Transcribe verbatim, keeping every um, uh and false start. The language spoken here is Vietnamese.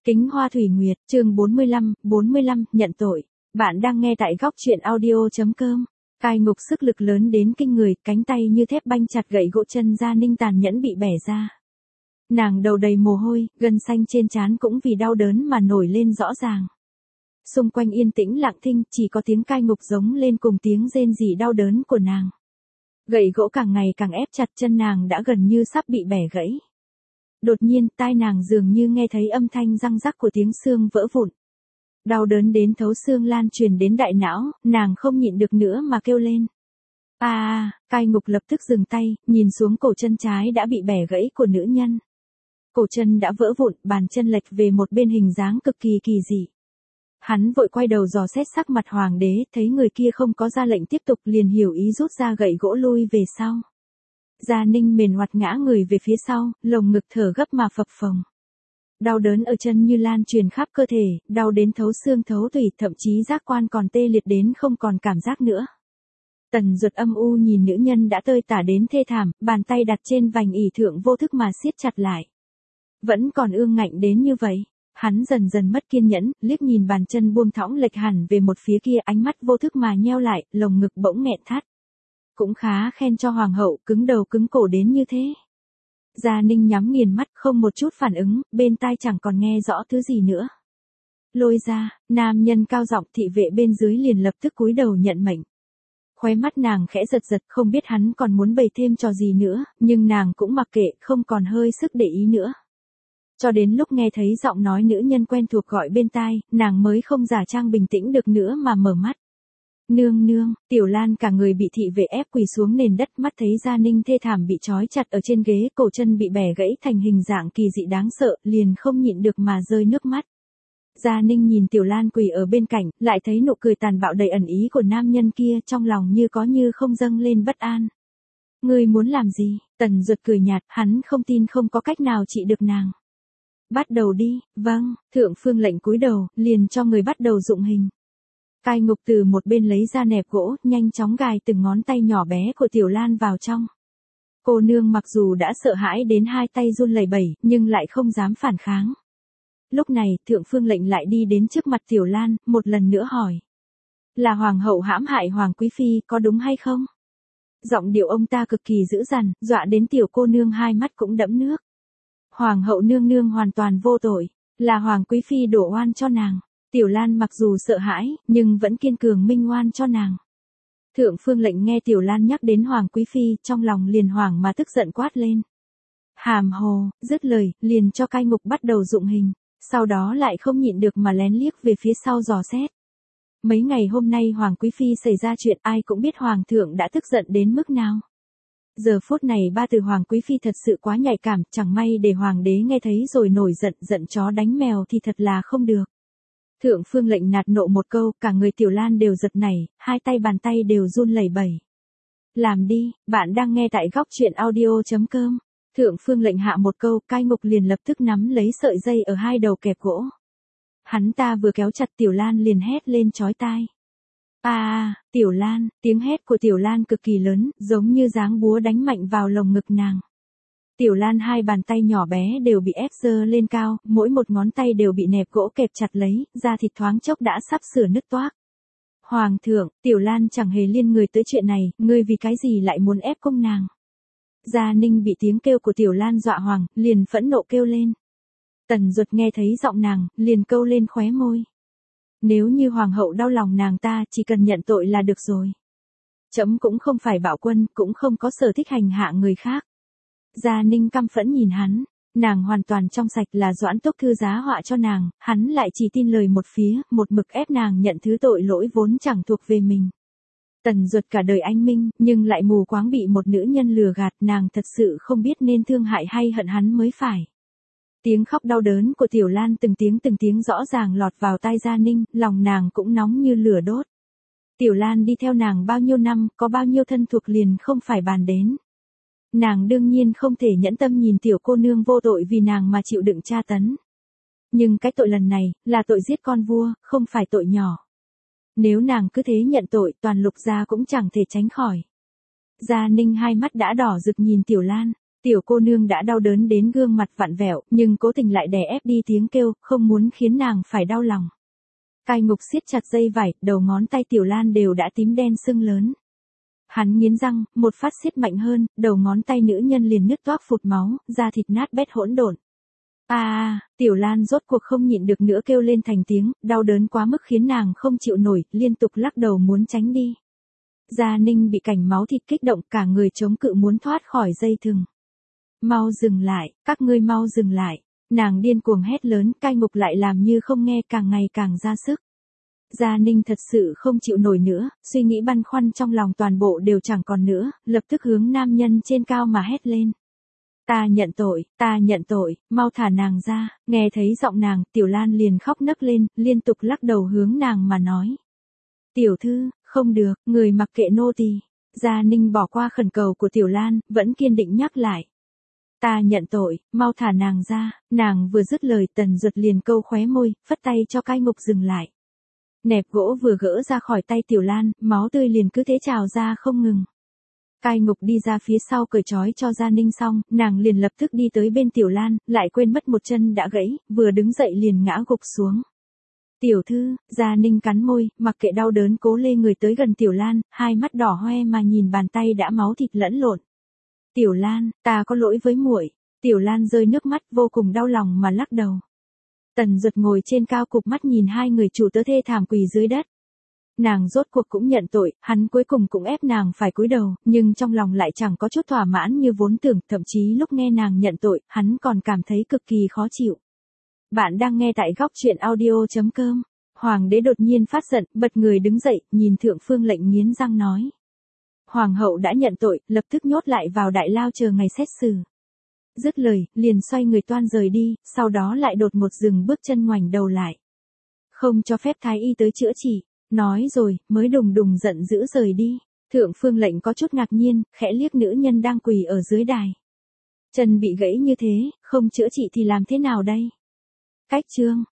Kính Hoa Thủy Nguyệt, chương bốn mươi lăm, bốn mươi lăm, nhận tội. Bạn đang nghe tại góc truyện audio.com. Cai ngục sức lực lớn đến kinh người, cánh tay như thép banh chặt gậy gỗ, chân Gia Ninh tàn nhẫn bị bẻ ra. Nàng đầu đầy mồ hôi, gân xanh trên trán cũng vì đau đớn mà nổi lên rõ ràng. Xung quanh yên tĩnh lặng thinh, chỉ có tiếng cai ngục giống lên cùng tiếng rên rỉ đau đớn của nàng. Gậy gỗ càng ngày càng ép chặt, chân nàng đã gần như sắp bị bẻ gãy. Đột nhiên, tai nàng dường như nghe thấy âm thanh răng rắc của tiếng xương vỡ vụn. Đau đớn đến thấu xương lan truyền đến đại não, nàng không nhịn được nữa mà kêu lên. À, à, cai ngục lập tức dừng tay, nhìn xuống cổ chân trái đã bị bẻ gãy của nữ nhân. Cổ chân đã vỡ vụn, bàn chân lệch về một bên hình dáng cực kỳ kỳ dị. Hắn vội quay đầu dò xét sắc mặt hoàng đế, thấy người kia không có ra lệnh tiếp tục liền hiểu ý rút ra gậy gỗ lui về sau. Gia Ninh mềm oặt ngã người về phía sau, lồng ngực thở gấp mà phập phồng. Đau đớn ở chân như lan truyền khắp cơ thể, đau đến thấu xương thấu tủy, thậm chí giác quan còn tê liệt đến không còn cảm giác nữa. Tần Duật âm u nhìn nữ nhân đã tơi tả đến thê thảm, bàn tay đặt trên vành ỷ thượng vô thức mà siết chặt lại. Vẫn còn ương ngạnh đến như vậy. Hắn dần dần mất kiên nhẫn, liếc nhìn bàn chân buông thõng lệch hẳn về một phía kia, ánh mắt vô thức mà nheo lại, lồng ngực bỗng nghẹn thắt. Cũng khá khen cho hoàng hậu, cứng đầu cứng cổ đến như thế. Gia Ninh nhắm nghiền mắt, không một chút phản ứng, bên tai chẳng còn nghe rõ thứ gì nữa. Lôi ra, nam nhân cao giọng, thị vệ bên dưới liền lập tức cúi đầu nhận mệnh. Khóe mắt nàng khẽ giật giật, không biết hắn còn muốn bày thêm trò gì nữa, nhưng nàng cũng mặc kệ, không còn hơi sức để ý nữa. Cho đến lúc nghe thấy giọng nói nữ nhân quen thuộc gọi bên tai, nàng mới không giả trang bình tĩnh được nữa mà mở mắt. Nương nương, Tiểu Lan cả người bị thị vệ ép quỳ xuống nền đất, mắt thấy Gia Ninh thê thảm bị trói chặt ở trên ghế, cổ chân bị bẻ gãy thành hình dạng kỳ dị đáng sợ, liền không nhịn được mà rơi nước mắt. Gia Ninh nhìn Tiểu Lan quỳ ở bên cạnh, lại thấy nụ cười tàn bạo đầy ẩn ý của nam nhân kia, trong lòng như có như không dâng lên bất an. Ngươi muốn làm gì? Tần Duật cười nhạt, hắn không tin không có cách nào trị được nàng. Bắt đầu đi, vâng, thượng phương lệnh cúi đầu, liền cho người bắt đầu dụng hình. Cai ngục từ một bên lấy ra nẹp gỗ, nhanh chóng gài từng ngón tay nhỏ bé của Tiểu Lan vào trong. Cô nương mặc dù đã sợ hãi đến hai tay run lẩy bẩy, nhưng lại không dám phản kháng. Lúc này, thượng phương lệnh lại đi đến trước mặt Tiểu Lan, một lần nữa hỏi. Là hoàng hậu hãm hại hoàng quý phi, có đúng hay không? Giọng điệu ông ta cực kỳ dữ dằn, dọa đến tiểu cô nương hai mắt cũng đẫm nước. Hoàng hậu nương nương hoàn toàn vô tội, là hoàng quý phi đổ oan cho nàng. Tiểu Lan mặc dù sợ hãi, nhưng vẫn kiên cường minh oan cho nàng. Thượng phương lệnh nghe Tiểu Lan nhắc đến hoàng quý phi, trong lòng liền hoảng mà tức giận quát lên. Hàm hồ, dứt lời, liền cho cai ngục bắt đầu dụng hình, sau đó lại không nhịn được mà lén liếc về phía sau dò xét. Mấy ngày hôm nay hoàng quý phi xảy ra chuyện, ai cũng biết hoàng thượng đã tức giận đến mức nào. Giờ phút này ba từ hoàng quý phi thật sự quá nhạy cảm, chẳng may để hoàng đế nghe thấy rồi nổi giận, giận chó đánh mèo thì thật là không được. Thượng phương lệnh nạt nộ một câu, cả người Tiểu Lan đều giật nảy, hai tay bàn tay đều run lẩy bẩy. Làm đi, bạn đang nghe tại góc truyện audio.com. Thượng phương lệnh hạ một câu, cai ngục liền lập tức nắm lấy sợi dây ở hai đầu kẹp gỗ. Hắn ta vừa kéo chặt Tiểu Lan liền hét lên chói tai. À, à, Tiểu Lan, tiếng hét của Tiểu Lan cực kỳ lớn, giống như giáng búa đánh mạnh vào lồng ngực nàng. Tiểu Lan hai bàn tay nhỏ bé đều bị ép giơ lên cao, mỗi một ngón tay đều bị nẹp gỗ kẹp chặt lấy, da thịt thoáng chốc đã sắp sửa nứt toác. Hoàng thượng, Tiểu Lan chẳng hề liên người tới chuyện này, ngươi vì cái gì lại muốn ép cung nàng? Gia Ninh bị tiếng kêu của Tiểu Lan dọa hoàng, liền phẫn nộ kêu lên. Tần Duật nghe thấy giọng nàng, liền câu lên khóe môi. Nếu như hoàng hậu đau lòng nàng ta, chỉ cần nhận tội là được rồi. Trẫm cũng không phải bạo quân, cũng không có sở thích hành hạ người khác. Gia Ninh căm phẫn nhìn hắn, nàng hoàn toàn trong sạch, là Doãn Túc Thư giá họa cho nàng, hắn lại chỉ tin lời một phía, một mực ép nàng nhận thứ tội lỗi vốn chẳng thuộc về mình. Tần Duật cả đời anh minh, nhưng lại mù quáng bị một nữ nhân lừa gạt, nàng thật sự không biết nên thương hại hay hận hắn mới phải. Tiếng khóc đau đớn của Tiểu Lan từng tiếng từng tiếng rõ ràng lọt vào tai Gia Ninh, lòng nàng cũng nóng như lửa đốt. Tiểu Lan đi theo nàng bao nhiêu năm, có bao nhiêu thân thuộc liền không phải bàn đến. Nàng đương nhiên không thể nhẫn tâm nhìn tiểu cô nương vô tội vì nàng mà chịu đựng tra tấn. Nhưng cái tội lần này, là tội giết con vua, không phải tội nhỏ. Nếu nàng cứ thế nhận tội, toàn Lục gia cũng chẳng thể tránh khỏi. Gia Ninh hai mắt đã đỏ rực nhìn Tiểu Lan. Tiểu cô nương đã đau đớn đến gương mặt vặn vẹo, nhưng cố tình lại đè ép đi tiếng kêu, không muốn khiến nàng phải đau lòng. Cai Ngục siết chặt dây vải, đầu ngón tay Tiểu Lan đều đã tím đen sưng lớn. Hắn nghiến răng, một phát siết mạnh hơn, đầu ngón tay nữ nhân liền nứt toác phụt máu, da thịt nát bét hỗn độn. A, à, Tiểu Lan rốt cuộc không nhịn được nữa kêu lên thành tiếng, đau đớn quá mức khiến nàng không chịu nổi, liên tục lắc đầu muốn tránh đi. Gia Ninh bị cảnh máu thịt kích động, cả người chống cự muốn thoát khỏi dây thừng. Mau dừng lại, các ngươi mau dừng lại. Nàng điên cuồng hét lớn, Cai Ngục lại làm như không nghe, càng ngày càng ra sức. Gia Ninh thật sự không chịu nổi nữa, suy nghĩ băn khoăn trong lòng toàn bộ đều chẳng còn nữa, lập tức hướng nam nhân trên cao mà hét lên. Ta nhận tội, ta nhận tội, mau thả nàng ra. Nghe thấy giọng nàng, Tiểu Lan liền khóc nấc lên, liên tục lắc đầu hướng nàng mà nói. Tiểu thư, không được, người mặc kệ nô tỳ. Gia Ninh bỏ qua khẩn cầu của Tiểu Lan, vẫn kiên định nhắc lại. Ta nhận tội, mau thả nàng ra. Nàng vừa dứt lời, Tần Duật liền câu khóe môi, phất tay cho Cai Ngục dừng lại. Nẹp gỗ vừa gỡ ra khỏi tay Tiểu Lan, máu tươi liền cứ thế trào ra không ngừng. Cai Ngục đi ra phía sau cởi trói cho Gia Ninh xong, nàng liền lập tức đi tới bên Tiểu Lan, lại quên mất một chân đã gãy, vừa đứng dậy liền ngã gục xuống. Tiểu thư, Gia Ninh cắn môi, mặc kệ đau đớn cố lê người tới gần Tiểu Lan, hai mắt đỏ hoe mà nhìn bàn tay đã máu thịt lẫn lộn. Tiểu Lan, ta có lỗi với muội. Tiểu Lan rơi nước mắt vô cùng đau lòng mà lắc đầu. Tần Duật ngồi trên cao cụp mắt nhìn hai người chủ tớ thê thảm quỳ dưới đất. Nàng rốt cuộc cũng nhận tội, hắn cuối cùng cũng ép nàng phải cúi đầu, nhưng trong lòng lại chẳng có chút thỏa mãn như vốn tưởng, thậm chí lúc nghe nàng nhận tội, hắn còn cảm thấy cực kỳ khó chịu. Bạn đang nghe tại góc truyện audio chấm com. Hoàng đế đột nhiên phát giận, bật người đứng dậy, nhìn Thượng Phương Lệnh nghiến răng nói. Hoàng hậu đã nhận tội, lập tức nhốt lại vào đại lao chờ ngày xét xử. Dứt lời, liền xoay người toan rời đi, sau đó lại đột một dừng bước chân ngoảnh đầu lại. Không cho phép thái y tới chữa trị, nói rồi, mới đùng đùng giận dữ rời đi. Thượng Phương Lệnh có chút ngạc nhiên, khẽ liếc nữ nhân đang quỳ ở dưới đài. Chân bị gãy như thế, không chữa trị thì làm thế nào đây? Cách chương.